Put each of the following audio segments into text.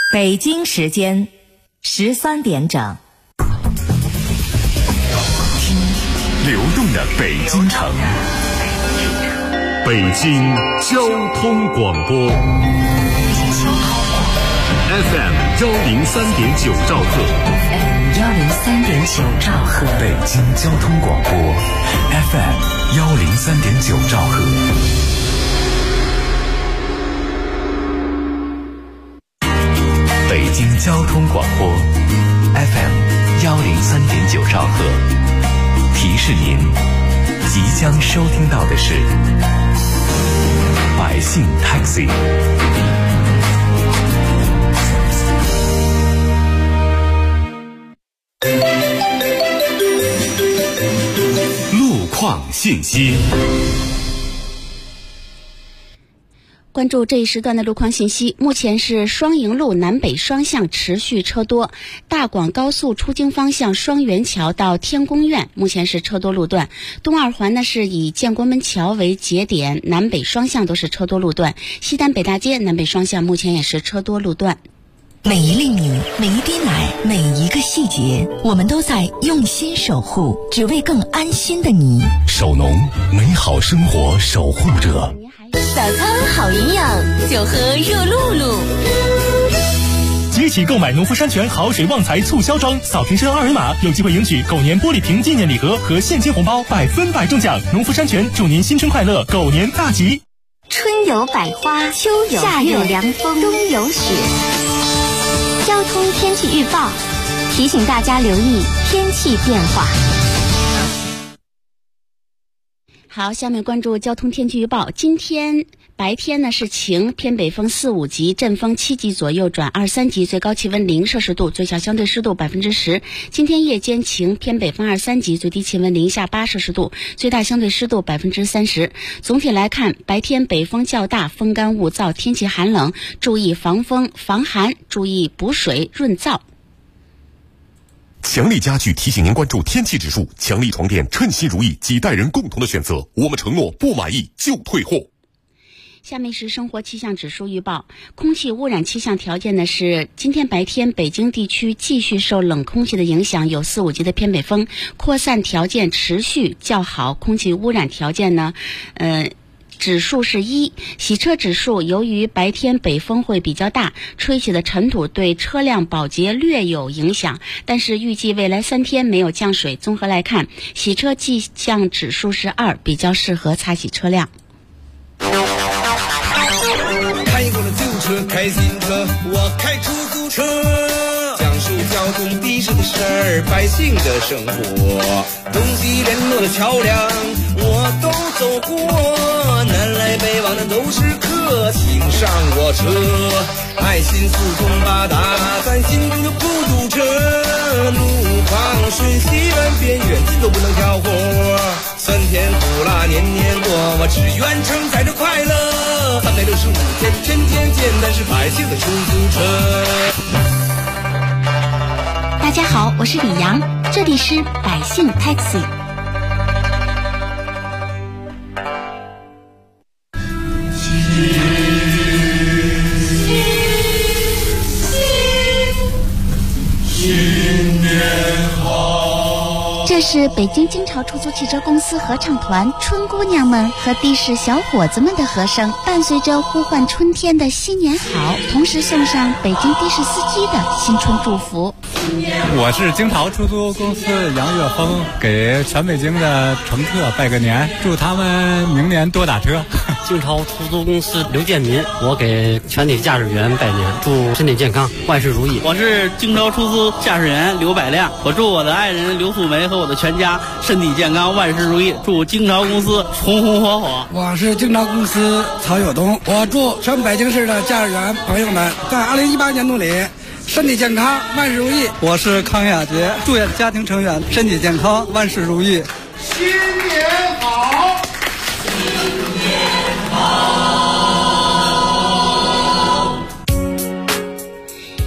北京时间13点整。 听流动的北京城，北京交通广播 FM 103.9兆赫， 103.9兆赫， 北京交通广播 FM 103.9兆赫。北京交通广播 FM 103.9兆赫，提示您即将收听到的是百姓 Taxi。 路况信息。 关注这一时段的路况信息，目前是双营路南北双向持续车多，大广高速出京方向双元桥到天宫苑目前是车多路段，东二环呢是以建国门桥为节点，南北双向都是车多路段，西单北大街南北双向目前也是车多路段。 每一粒米，每一滴奶，每一个细节，我们都在用心守护，只为更安心的你。 首农，美好生活守护者。 早餐好营养，就喝热露露。 即起购买农夫山泉好水旺财促销装，扫瓶身二维码，有机会赢取狗年玻璃瓶纪念礼盒和现金红包，100%中奖。农夫山泉祝您新春快乐，狗年大吉。 春有百花，秋有夏有凉风，冬有雪。交通天气预报提醒大家留意天气变化。 好，下面关注交通天气预报。今天白天呢是晴，偏北风4、5级，阵风7级左右转2、3级，最高气温0摄氏度，最小相对湿度10%。今天夜间晴，偏北风2、3级，最低气温0下8摄氏度，最大相对湿度30%。总体来看，白天北风较大，风干物燥，天气寒冷，注意防风防寒，注意补水润燥。 强力家具提醒您关注天气指数，强力床垫称心如意，几代人共同的选择，我们承诺不满意就退货。 下面是生活气象指数预报。空气污染气象条件呢是今天白天北京地区继续受冷空气的影响，有4、5级的偏北风，扩散条件持续较好，空气污染条件呢指数是1。洗车指数，由于白天北风会比较大，吹起的尘土对车辆保洁略有影响，但是预计未来3天没有降水。综合来看，洗车气象指数是2，比较适合擦洗车辆。 开过了旧车，开新车，我开出租车，讲述交通的士的事儿，百姓的生活，东西联络的桥梁我都走过，南来北往的都是客，请上我车，爱心四通八达，咱心中就不堵车，路况瞬息万变，远近都不能挑活，酸甜苦辣年年过，我只愿承载着快乐，365天天天见，但是百姓的出租车。 大家好，我是李阳，这里是百姓 Taxi。这是北京京朝出租汽车公司合唱团春姑娘们和的士小伙子们的和声，伴随着呼唤春天的新年好，同时送上北京的士司机的新春祝福。 我是京朝出租公司杨岳峰，给全北京的乘客拜个年，祝他们明年多打车。 京朝出租公司刘建民，我给全体驾驶员拜年，祝身体健康，万事如意。 我是京朝出租驾驶员刘百亮，我祝我的爱人刘素梅和我的全家身体健康，万事如意，祝京朝公司红红火火。 我是京朝公司曹有东，我祝全北京市的驾驶员朋友们在2018年度里身体健康，万事如意。 我是康亚杰，祝愿家庭成员身体健康，万事如意。 新年好，新年好。 伴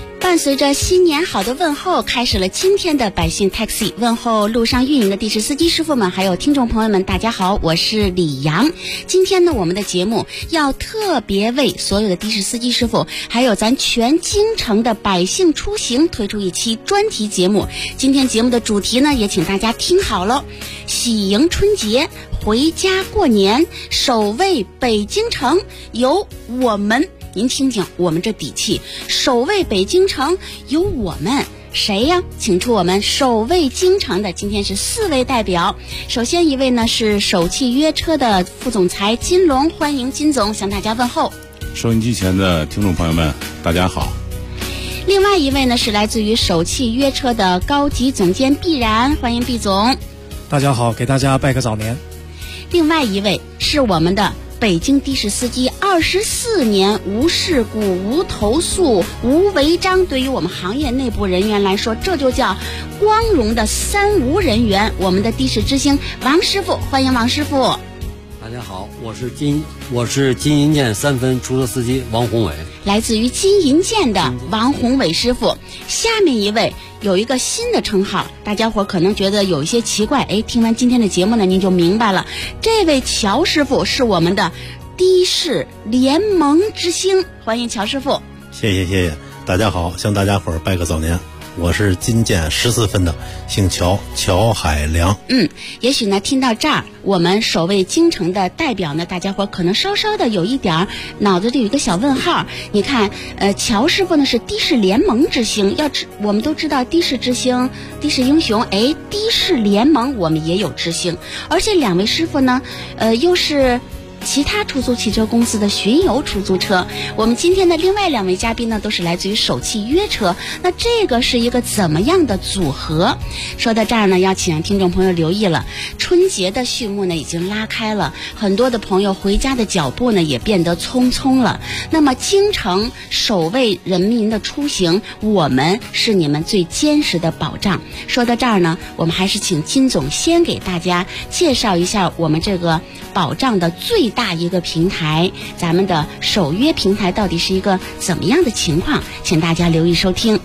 随着新年好的问候，开始了今天的百姓 Taxi 问候路上运营的的士司机师傅们，还有听众朋友们，大家好，我是李阳。今天呢，我们的节目要特别为所有的的士司机师傅，还有咱全京城的百姓出行推出一期专题节目。今天节目的主题呢，也请大家听好了：喜迎春节，回家过年，守卫北京城，由我们。您听听我们这底气，守卫北京城有我们谁呀？请出我们守卫京城的，今天是4位代表。首先一位呢是首汽约车的副总裁金龙，欢迎金总向大家问候。 收音机前的听众朋友们，大家好。 另外一位呢是来自于首汽约车的高级总监毕然，欢迎毕总。 大家好，给大家拜个早年。 另外一位是我们的北京的士司机24年无事故、无投诉、无违章，对于我们行业内部人员来说，这就叫光荣的3无人员。我们的的士之星王师傅，欢迎王师傅。 大家好，我是金银建3分出租司机王宏伟， 来自于金银建的王宏伟师傅。下面一位有一个新的称号，大家伙可能觉得有一些奇怪，听完今天的节目呢，您就明白了。这位乔师傅是我们的的士联盟之星，欢迎乔师傅。 谢谢，大家好，向大家伙拜个早年。我是金建14分的，姓乔，乔海良。 也许呢，听到这儿，我们守卫京城的代表呢，大家伙可能稍稍的有一点脑子里有一个小问号。你看，乔师傅呢是的士联盟之星，我们都知道的士之星、的士英雄，的士联盟我们也有之星，而且2位师傅呢，又是其他出租汽车公司的巡游出租车。我们今天的另外2位嘉宾呢，都是来自于首汽约车。那这个是一个怎么样的组合？说到这儿呢，要请听众朋友留意了，春节的序幕呢已经拉开了，很多的朋友回家的脚步呢也变得匆匆了。那么京城守卫人民的出行，我们是你们最坚实的保障。说到这儿呢，我们还是请金总先给大家介绍一下我们这个保障的最大一个平台，咱们的守约平台到底是一个怎么样的情况，请大家留意收听。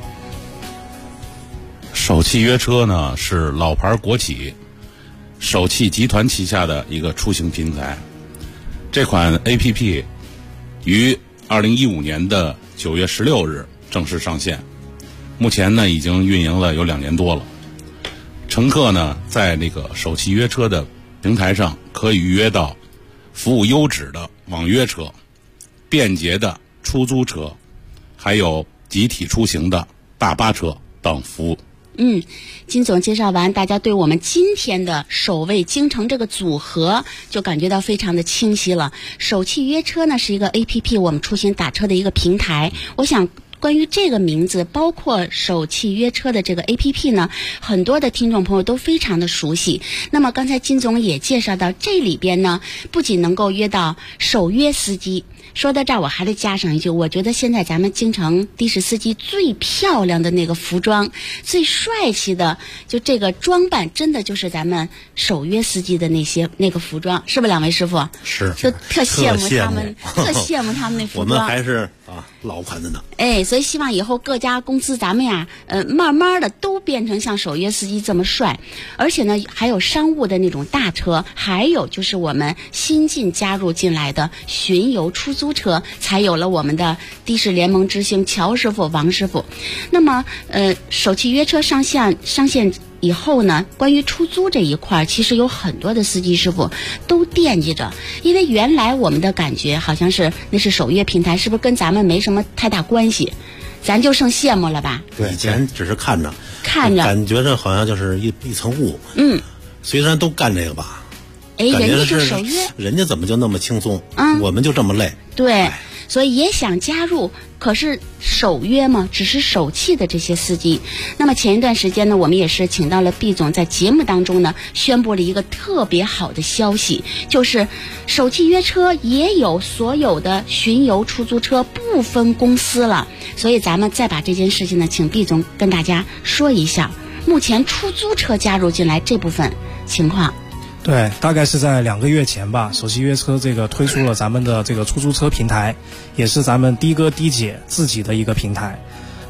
首汽约车呢是老牌国企首汽集团旗下的一个出行平台，这款 APP 于2015年的9月16日正式上线，目前呢已经运营了有2年多了。乘客呢在那个首汽约车的平台上可以预约到服务优质的网约车、便捷的出租车，还有集体出行的大巴车等服务。 金总介绍完，大家对我们今天的守卫京城这个组合就感觉到非常的清晰了。首汽约车呢是一个 APP， 我们出行打车的一个平台。我想关于这个名字，包括首汽约车的这个 APP 呢，很多的听众朋友都非常的熟悉。那么刚才金总也介绍到，这里边呢不仅能够约到守约司机。说到这儿，我还得加上一句，我觉得现在咱们京城的士司机最漂亮的那个服装，最帅气的就这个装扮，真的就是咱们守约司机的那个服装，是不是2位师傅？ 是， 就特羡慕他们，特羡慕他们那服装。 我们还是老款的呢。 所以希望以后各家公司咱们呀，慢慢的都变成像守约司机这么帅，而且呢，还有商务的那种大车，还有就是我们新加入进来的巡游出租车，才有了我们的的士联盟之星乔师傅、王师傅。那么，首汽约车上线以后呢，关于出租这一块，其实有很多的司机师傅都惦记着，因为原来我们的感觉好像是那是守约平台，是不是跟咱们没什么太大关系？咱就剩羡慕了吧？ 对，以前只是看着，感觉这好像就是一层雾。虽然都干这个吧， 人家就守约， 人家怎么就那么轻松？我们就这么累。 对。所以也想加入，可是守约嘛，只是首汽的这些司机。那么前一段时间呢，我们也是请到了毕总，在节目当中呢，宣布了一个特别好的消息，就是首汽约车也有所有的巡游出租车不分公司了。所以咱们再把这件事情呢，请毕总跟大家说一下，目前出租车加入进来这部分情况。 对，大概是在2个月前吧，首汽约车这个推出了咱们的这个出租车平台，也是咱们的哥的姐自己的一个平台。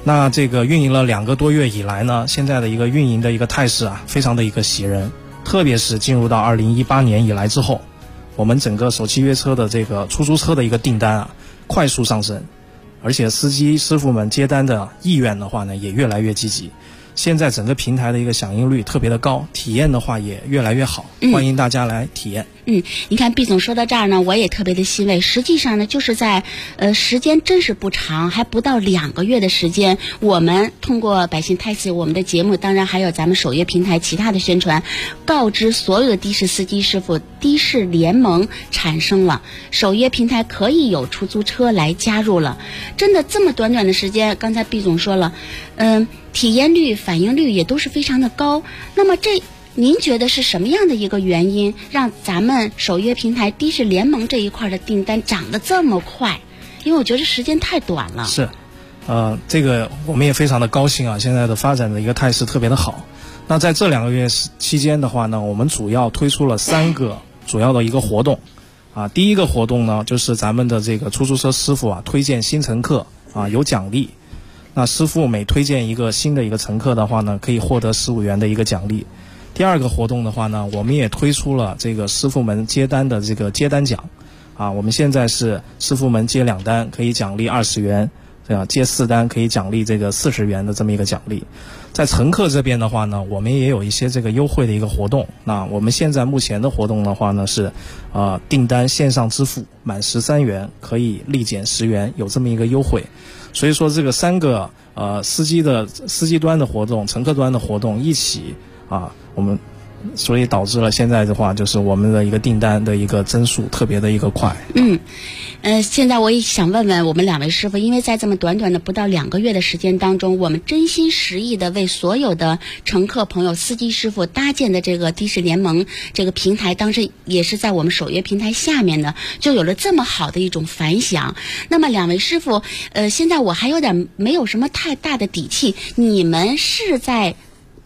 那这个运营了2个多月以来呢，现在的一个运营的一个态势啊，非常的一个喜人。特别是进入到2018年以来之后，我们整个首汽约车的这个出租车的一个订单啊，快速上升，而且司机师傅们接单的意愿的话呢，也越来越积极。现在整个平台的一个响应率特别的高，体验的话也越来越好，欢迎大家来体验。 你看毕总说到这儿呢，我也特别的欣慰。实际上呢，就是在时间真是不长，还不到2个月的时间，我们通过百姓taxi我们的节目，当然还有咱们首页平台其他的宣传，告知所有的的士司机师傅，的士联盟产生了，首页平台可以有出租车来加入了。真的这么短的时间，刚才毕总说了，体验率、反应率也都是非常的高。那么您觉得是什么样的一个原因，让咱们首页平台的士联盟这一块的订单涨得这么快？因为我觉得时间太短了。 是，这个我们也非常的高兴啊，现在的发展的一个态势特别的好。那在这2个月期间的话呢，我们主要推出了3个主要的一个活动啊。第一个活动呢，就是咱们的这个出租车师傅啊，推荐新乘客啊有奖励。那师傅每推荐一个新的一个乘客的话呢，可以获得15元的一个奖励。第2个活动的话呢，我们也推出了这个师傅们接单的这个接单奖啊。我们现在是师傅们接2单可以奖励20元，这样接4单可以奖励这个40元的这么一个奖励。在乘客这边的话呢，我们也有一些这个优惠的一个活动。那我们现在目前的活动的话呢是订单线上支付满13元可以立减10元，有这么一个优惠。所以说这个3个司机端的活动、乘客端的活动一起我们所以导致了现在的话，就是我们的一个订单的一个增速特别的一个快。 现在我也想问问我们2位师傅，因为在这么短的不到2个月的时间当中，我们真心实意的为所有的乘客朋友、司机师傅搭建的这个的士联盟这个平台，当时也是在我们首页平台下面呢，就有了这么好的一种反响。那么2位师傅，现在我还有点没有什么太大的底气，你们是在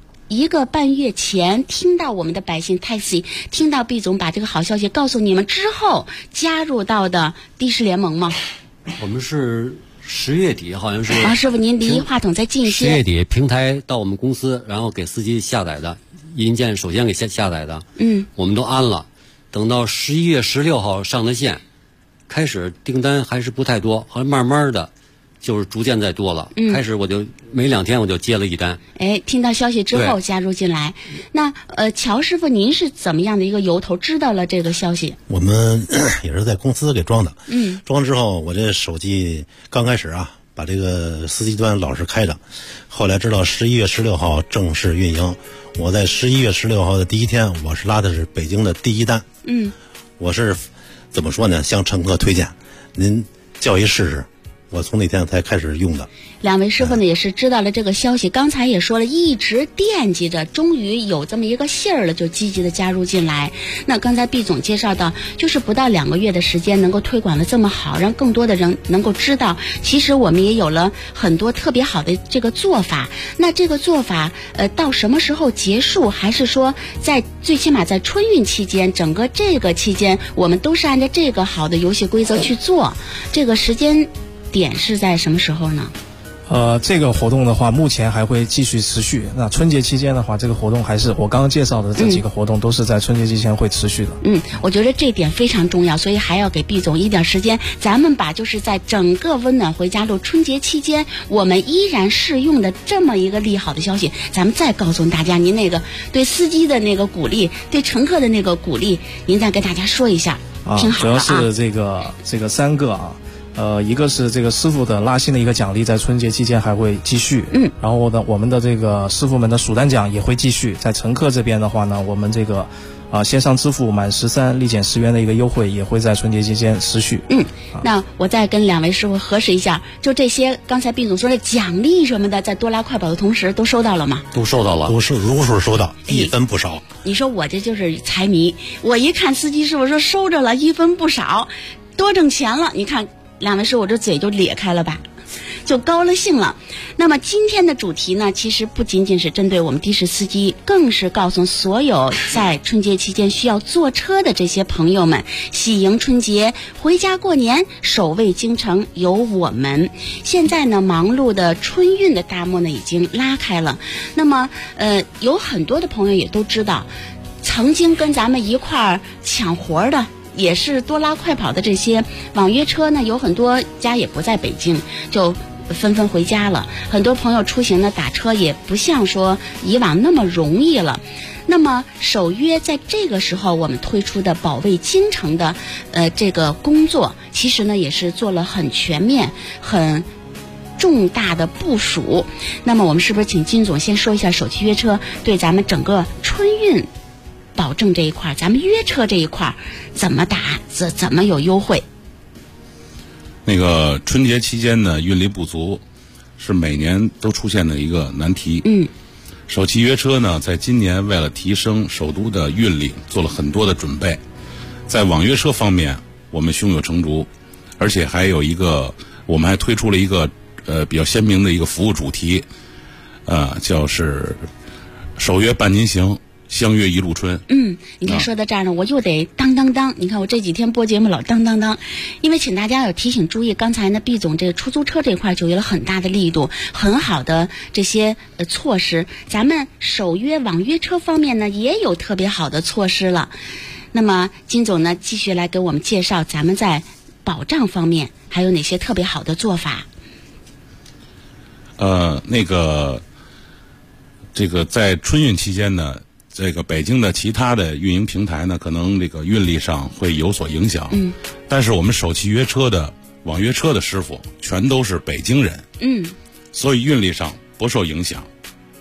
1个半月前听到我们的百姓taxi，听到毕总把这个好消息告诉你们之后加入到的的士联盟吗？ 我们是10月底，好像是师傅您离话筒再近一些。 10月底平台到我们公司，然后给司机下载的硬件，首先给下载的，我们都安了。等到11月16号上的线，开始订单还是不太多，好像慢慢的就是逐渐在多了。开始我就没2天我就接了1单。 听到消息之后加入进来。那乔师傅您是怎么样的一个由头知道了这个消息？ 我们也是在公司给装的。装之后我这手机刚开始把这个司机端老是开着，后来知道11月16号正式运营。我在11月16号的第一天，我是拉的是北京的第1单。我是怎么说呢？向乘客推荐，您叫一试试。我从那天才开始用的。 2位师傅呢也是知道了这个消息，刚才也说了，一直惦记着，终于有这么一个信儿了，就积极的加入进来。那刚才毕总介绍到，就是不到2个月的时间，能够推广的这么好，让更多的人能够知道，其实我们也有了很多特别好的这个做法。那这个做法到什么时候结束？还是说在最起码在春运期间，整个这个期间，我们都是按照这个好的游戏规则去做？这个时间点是在什么时候呢？ 这个活动的话，目前还会继续持续。那春节期间的话，这个活动还是我刚刚介绍的这几个活动，都是在春节期间会持续的。 我觉得这点非常重要，所以还要给毕总一点时间，咱们把就是在整个温暖回家路春节期间，我们依然适用的这么一个利好的消息，咱们再告诉大家，您那个对司机的那个鼓励，对乘客的那个鼓励，您再跟大家说一下，挺好的。 主要是这个3个一个是这个师傅的拉新的一个奖励，在春节期间还会继续。然后呢，我们的这个师傅们的数单奖也会继续。在乘客这边的话呢，我们这个线上支付满13立减10元的一个优惠也会在春节期间持续。 那我再跟2位师傅核实一下，就这些刚才毕总说的奖励什么的，在多拉快跑的同时都收到了吗？ 都收到了， 都是如数收到，1分不少。 你说我这就是财迷，我一看司机师傅说收着了1分不少，多挣钱了，你看2位师傅我这嘴就咧开了吧。 就高了兴了。那么今天的主题呢，其实不仅仅是针对我们的士司机，更是告诉所有在春节期间需要坐车的这些朋友们，喜迎春节，回家过年，守卫京城有我们。现在呢，忙碌的春运的大幕呢已经拉开了。那么有很多的朋友也都知道，曾经跟咱们一块儿抢活的，也是多拉快跑的这些网约车呢，有很多家也不在北京，就纷纷回家了。很多朋友出行呢，打车也不像说以往那么容易了。那么首约在这个时候我们推出的保卫京城的这个工作，其实呢也是做了很全面、很重大的部署。那么我们是不是请金总先说一下首汽约车对咱们整个春运保证这一块，咱们约车这一块怎么打，怎么有优惠？ 那个春节期间呢，运力不足是每年都出现的一个难题。首汽约车呢，在今年为了提升首都的运力，做了很多的准备。在网约车方面，我们胸有成竹，而且还有一个，我们还推出了一个比较鲜明的一个服务主题，叫是首约伴您行，相约一路春。 你看说到这儿呢，我又得当当当。你看我这几天播节目老当当当，因为请大家要提醒注意，刚才呢毕总这个出租车这块就有了很大的力度，很好的这些措施。咱们首约网约车方面呢也有特别好的措施了。那么金总呢继续来给我们介绍咱们在保障方面还有哪些特别好的做法。 这个在春运期间呢，这个北京的其他的运营平台呢，可能这个运力上会有所影响。但是我们首汽约车的网约车的师傅全都是北京人。所以运力上不受影响。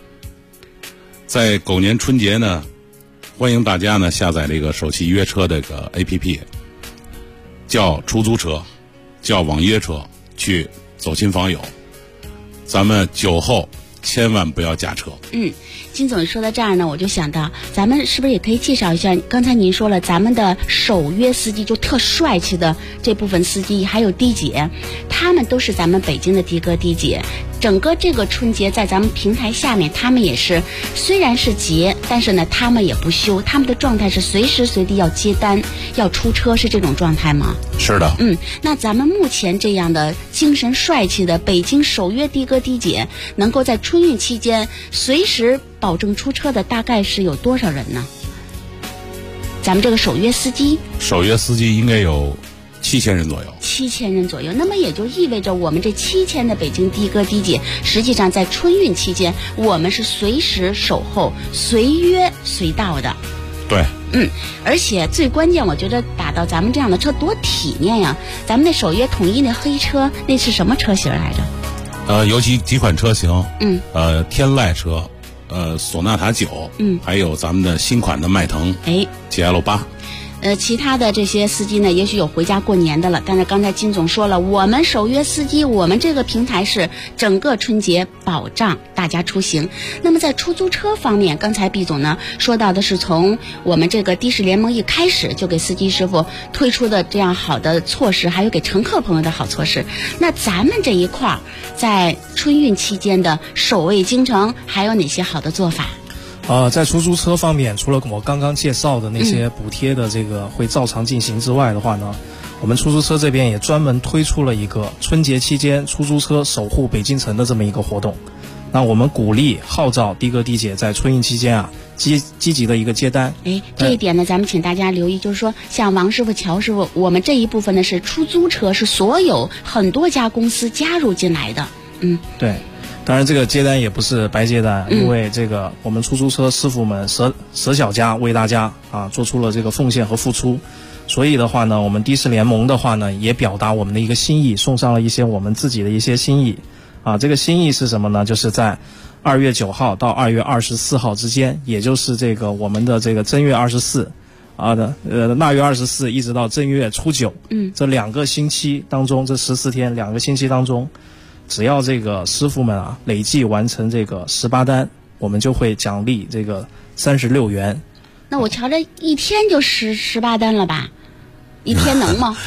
在狗年春节呢，欢迎大家呢下载这个首汽约车这个 APP， 叫出租车，叫网约车，去走亲访友。咱们酒后千万不要驾车。 金总说到这儿呢，我就想到咱们是不是也可以介绍一下，刚才您说了咱们的首约司机，就特帅气的这部分司机还有的姐，他们都是咱们北京的的哥的姐。整个这个春节在咱们平台下面，他们也是虽然是节，但是呢他们也不休，他们的状态是随时随地要接单要出车，是这种状态吗？ 是的。 那咱们目前这样的精神帅气的北京首约的哥的姐，能够在春运期间随时保证出车的大概是有多少人呢？咱们这个首约司机应该有7000人左右。 7000人左右，那么也就意味着我们这7000的北京的哥的姐，实际上在春运期间，我们是随时守候，随约随到的。 对。 而且最关键，我觉得打到咱们这样的车多体面呀！咱们那首约统一那黑车，那是什么车型来着？ 有几款车型。天籁车，索纳塔9，还有咱们的新款的迈腾GL8。 其他的这些司机呢，也许有回家过年的了。但是刚才金总说了，我们首约司机，我们这个平台是整个春节保障大家出行。那么在出租车方面，刚才毕总呢说到的是从我们这个的士联盟一开始就给司机师傅推出的这样好的措施，还有给乘客朋友的好措施。那咱们这一块在春运期间的守卫京城还有哪些好的做法？ 在出租车方面，除了我刚刚介绍的那些补贴的这个会照常进行之外的话呢，我们出租车这边也专门推出了一个春节期间出租车守护北京城的这么一个活动。那我们鼓励号召的哥的姐在春运期间积极的一个接单。 这一点呢，咱们请大家留意，就是说像王师傅、乔师傅，我们这一部分呢是出租车，是所有很多家公司加入进来的。 对。当然这个接单也不是白接单，因为这个我们出租车师傅们舍小家为大家做出了这个奉献和付出。所以的话呢，我们的士联盟的话呢也表达我们的一个心意，送上了一些我们自己的一些心意。这个心意是什么呢？就是在2月9号到2月24号之间，也就是这个我们的这个正月24腊月24一直到正月初9，这2个星期当中，这14天2个星期当中，只要这个师傅们累计完成这个18单，我们就会奖励这个36元。 那我瞧着一天就18单了吧？一天能吗？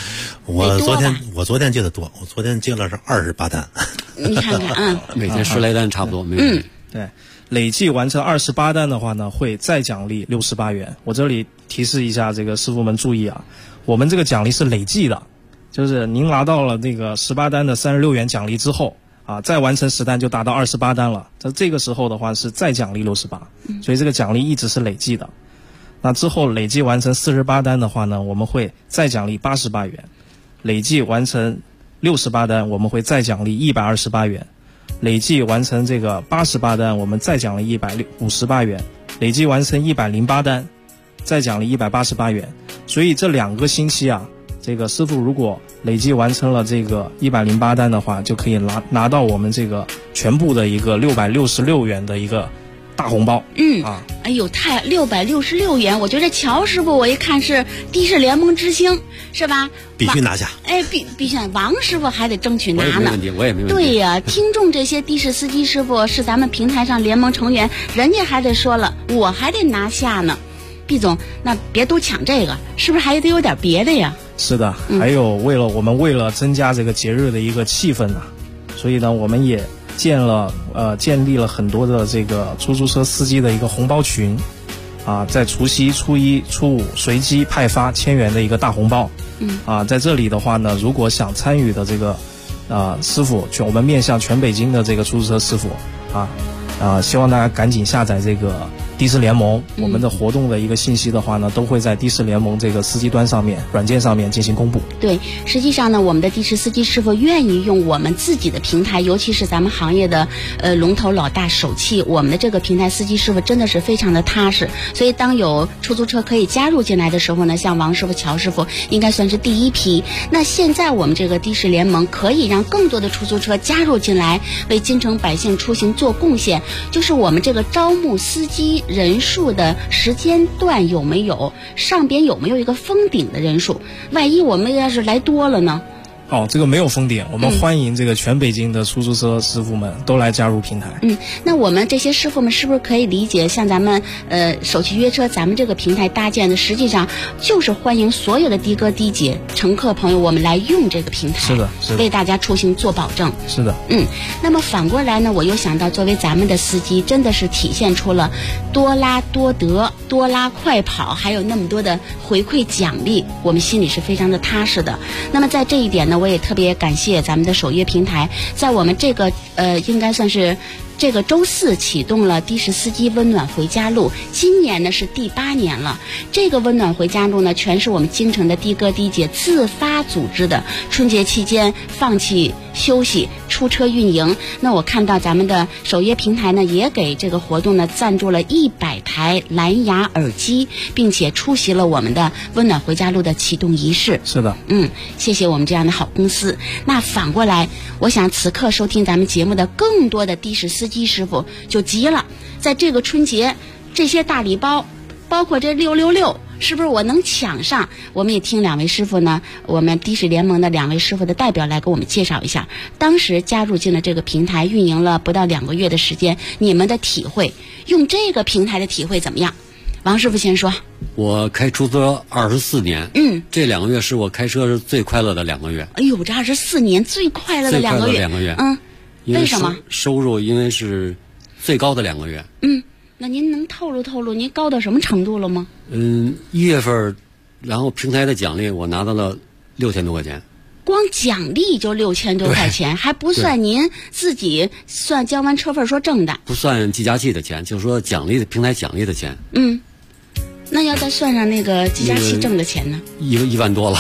我昨天接的多，我昨天接了是28单。 你看看， 每天10来单差不多。 对，累计完成28单的话呢，会再奖励68元。我这里提示一下这个师傅们注意啊，我们这个奖励是累计的，就是您拿到了那个18单的36元奖励之后啊，再完成10单就达到28单了。这个时候的话是再奖励68，所以这个奖励一直是累计的。那之后累计完成48单的话呢，我们会再奖励88元。累计完成68单，我们会再奖励128元。累计完成这个88单，我们再奖励158元。累计完成108单，再奖励188元。所以这2个星期啊，这个师傅如果累计完成了这个108单的话，就可以拿到我们这个全部的一个666元的一个大红包。 哎呦，666元！我觉得乔师傅，我一看是的士联盟之星，是吧？ 必须拿下。 必须！王师傅还得争取拿呢。 我也没问题。 对呀，听众这些的士司机师傅是咱们平台上联盟成员，人家还得说了，我还得拿下呢。毕总，那别都抢这个，是不是还得有点别的呀？ 是的，还有我们为了增加这个节日的一个气氛呢，所以呢，我们也建立了很多的这个出租车司机的一个红包群，啊，在除夕、初一、初五随机派发1000元的一个大红包。在这里的话呢，如果想参与的这个师傅，我们面向全北京的这个出租车师傅希望大家赶紧下载这个的士联盟，我们的活动的一个信息的话呢，都会在的士联盟这个司机端上面、软件上面进行公布。 对，实际上呢，我们的的士司机师傅愿意用我们自己的平台，尤其是咱们行业的龙头老大首汽，我们的这个平台司机师傅真的是非常的踏实。所以当有出租车可以加入进来的时候呢，像王师傅、乔师傅应该算是第一批。那现在我们这个的士联盟可以让更多的出租车加入进来，为京城百姓出行做贡献。就是我们这个招募司机人数的时间段上边有没有一个封顶的人数？万一我们要是来多了呢？ 这个没有封顶，我们欢迎这个全北京的出租车师傅们都来加入平台。 那我们这些师傅们是不是可以理解，像咱们首汽约车，咱们这个平台搭建的，实际上就是欢迎所有的的哥的姐乘客朋友，我们来用这个平台， 是的， 为大家出行做保证。 是的， 那么反过来呢，我又想到，作为咱们的司机，真的是体现出了多拉多得、多拉快跑，还有那么多的回馈奖励，我们心里是非常的踏实的。那么在这一点呢，我也特别感谢咱们的首约平台，在我们这个应该算是这个周4启动了的士司机温暖回家路，今年呢是第8年了。这个温暖回家路呢，全是我们京城的的哥的姐自发组织的，春节期间放弃休息出车运营。那我看到咱们的首约平台呢，也给这个活动呢赞助了100台蓝牙耳机，并且出席了我们的温暖回家路的启动仪式。 是的， 谢谢我们这样的好公司。那反过来，我想此刻收听咱们节目的更多的的士司机师傅就急了，在这个春节这些大礼包，包括这666，是不是我能抢上？我们也听2位师傅呢，我们的士联盟的2位师傅的代表来给我们介绍一下，当时加入进了这个平台，运营了不到2个月的时间，你们的体会，用这个平台的体会怎么样？王师傅先说。 我开出租车24年，这2个月是我开车是最快乐的2个月。 哎呦，这24年最快乐的2个月，为什么？ 收入因为是最高的2个月。 那您能透露透露您高到什么程度了吗 ？1月份，然后平台的奖励我拿到了6000多块钱。 光奖励就6000多块钱，还不算您自己算交完车费说挣的， 不算计价器的钱，就是说奖励的平台奖励的钱。 那要再算上那个计价器挣的钱呢 ？1万多了。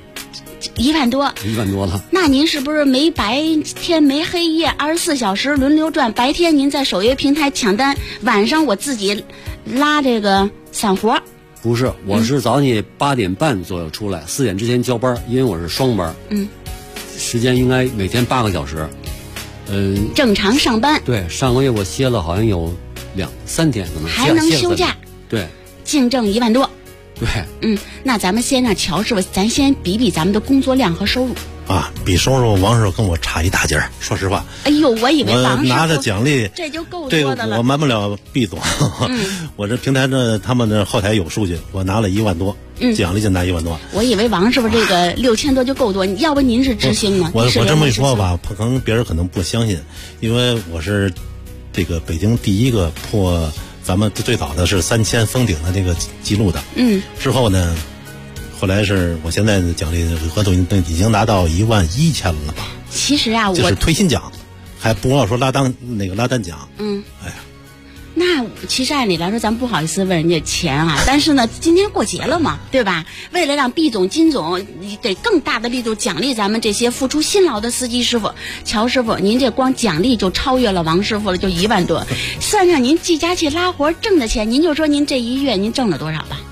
1万多了。那您是不是没白天没黑夜，24小时轮流转？白天您在首约平台抢单，晚上我自己拉这个散活。 不是，我是早上8点半左右出来，4点之前交班，因为我是双班。时间应该每天8个小时。 正常上班。 对，上个月我歇了好像有2、3天，可能还能休假。 对， 净挣1万多。 对。 那咱们先让乔师傅，咱先比比咱们的工作量和收入。 比收入王师傅跟我差一大截儿，说实话。 哎呦，我以为王师傅拿着奖励， 这就够这多的了。 我瞒不了毕总，我这平台他们这后台有数据，我拿了1万多，奖励就拿1万多。 我以为王师傅这个6000多就够多，要不您是知星吗？ 我这么一说吧，可能别人可能不相信，因为我是这个北京第一个破咱们最早的是3000封顶的这个记录的。之后呢？后来是我现在的奖励额度已经达到11000了吧？ 其实啊， 这是推新奖，还不要说拉单奖。哎呀， 那其实按理来说，咱不好意思问人家钱啊，但是呢，今天过节了嘛，对吧？为了让毕总、金总给更大的力度奖励咱们这些付出辛劳的司机师傅，乔师傅，您这光奖励就超越了王师傅了，就1万多，算上您计价器拉活挣的钱，您就说您这一月您挣了多少吧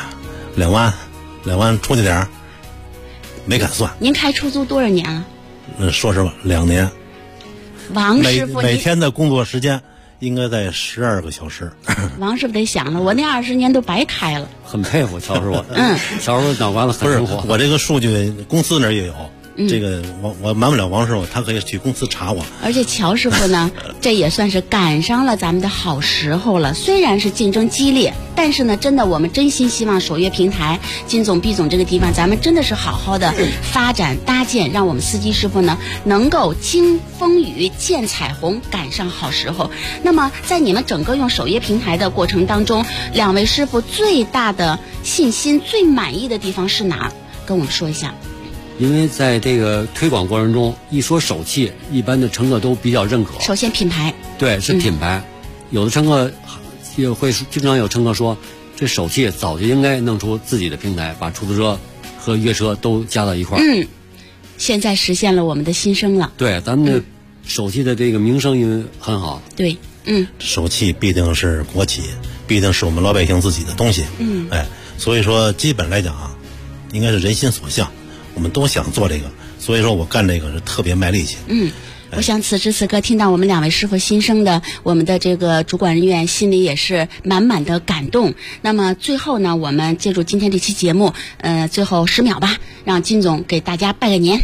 ？2万出去点儿，没敢算。 您开出租多少年了？ 说实话，2年。 王师傅每天的工作时间应该在12个小时。 王师傅得想了，我那20年都白开了。 很佩服乔师傅。乔师傅脑瓜子很灵活。 我这个数据公司那儿也有。这个我瞒不了王师傅，他可以去公司查我。 而且乔师傅呢，这也算是赶上了咱们的好时候了。虽然是竞争激烈，但是呢，真的我们真心希望首悦平台、金总、毕总这个地方，咱们真的是好好的发展搭建，让我们司机师傅呢能够经风雨见彩虹，赶上好时候。那么在你们整个用首悦平台的过程当中，2位师傅最大的信心、最满意的地方是哪？跟我们说一下。 因为在这个推广过程中，一说手气，一般的乘客都比较认可。 首先品牌， 对，是品牌。有的乘客也会经常有乘客说，这手气早就应该弄出自己的平台，把出租车和约车都加到一块儿。 现在实现了我们的心声了。 对，咱们的手气的这个名声因为很好。 对， 手气必定是国企，必定是我们老百姓自己的东西。所以说基本来讲啊，应该是人心所向。我们都想做这个，所以说我干这个是特别卖力气。 我想此时此刻听到我们2位师傅心声的，我们的这个主管人员心里也是满满的感动。那么最后呢，我们借助今天这期节目，最后10秒吧，让金总给大家拜个年。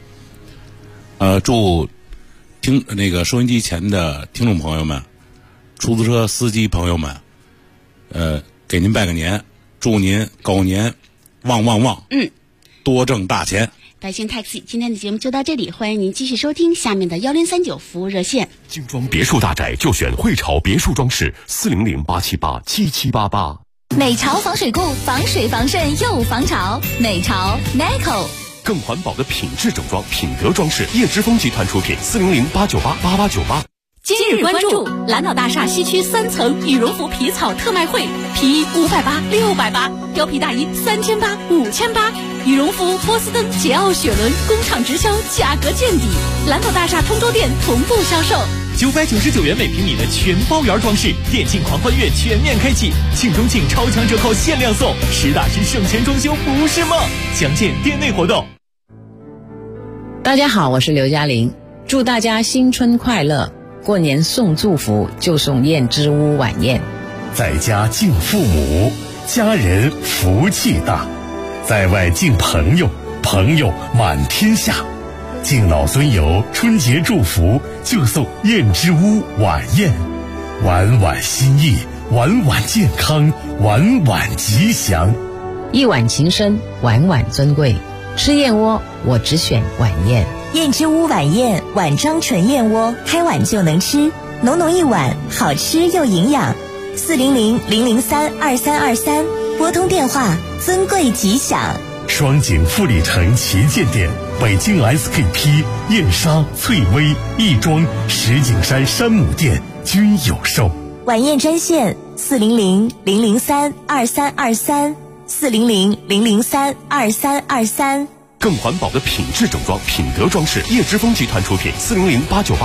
祝收音机前的听众朋友们、出租车司机朋友们，给您拜个年，祝您狗年旺旺旺。多挣大钱。 百姓 Taxi 今天的节目就到这里，欢迎您继续收听下面的1039服务热线。 精装别墅大宅就选汇潮别墅装饰，400-878-7788。 美潮防水固，防水防渗又防潮。美潮 NICO。 更环保的品质整装，品德装饰，叶之峰集团出品，400-898-8898。 今日关注蓝岛大厦西区3层羽绒服皮草特卖会，皮衣580、680，貂皮大衣3800、5800，羽绒服波司登、捷奥、雪伦工厂直销，价格见底。蓝岛大厦通州店同步销售。 999元每平米的全包圆装饰，电竞狂欢月全面开启，庆中庆超强折扣限量送，实打实省钱装修不是梦。详见店内活动。 大家好，我是刘嘉玲，祝大家新春快乐。过年送祝福就送燕之屋晚宴， 在家敬父母，家人福气大；在外敬朋友，朋友满天下。敬老尊游，春节祝福就送燕之屋晚宴，晚晚心意，晚晚健康，晚晚吉祥。 一碗情深，晚晚尊贵。吃燕窝，我只选晚宴。 燕之屋晚宴，碗装纯燕窝，开碗就能吃，浓浓一碗，好吃又营养。400-003-2323，拨通电话，尊贵吉祥。 双井富力城旗舰店，北京 SKP、燕莎、翠微、亦庄、石景山山姆店均有售。 晚宴专线400-003-2323。400-003-2323。 更环保的品质整装，品德装饰，叶之峰集团出品，400-898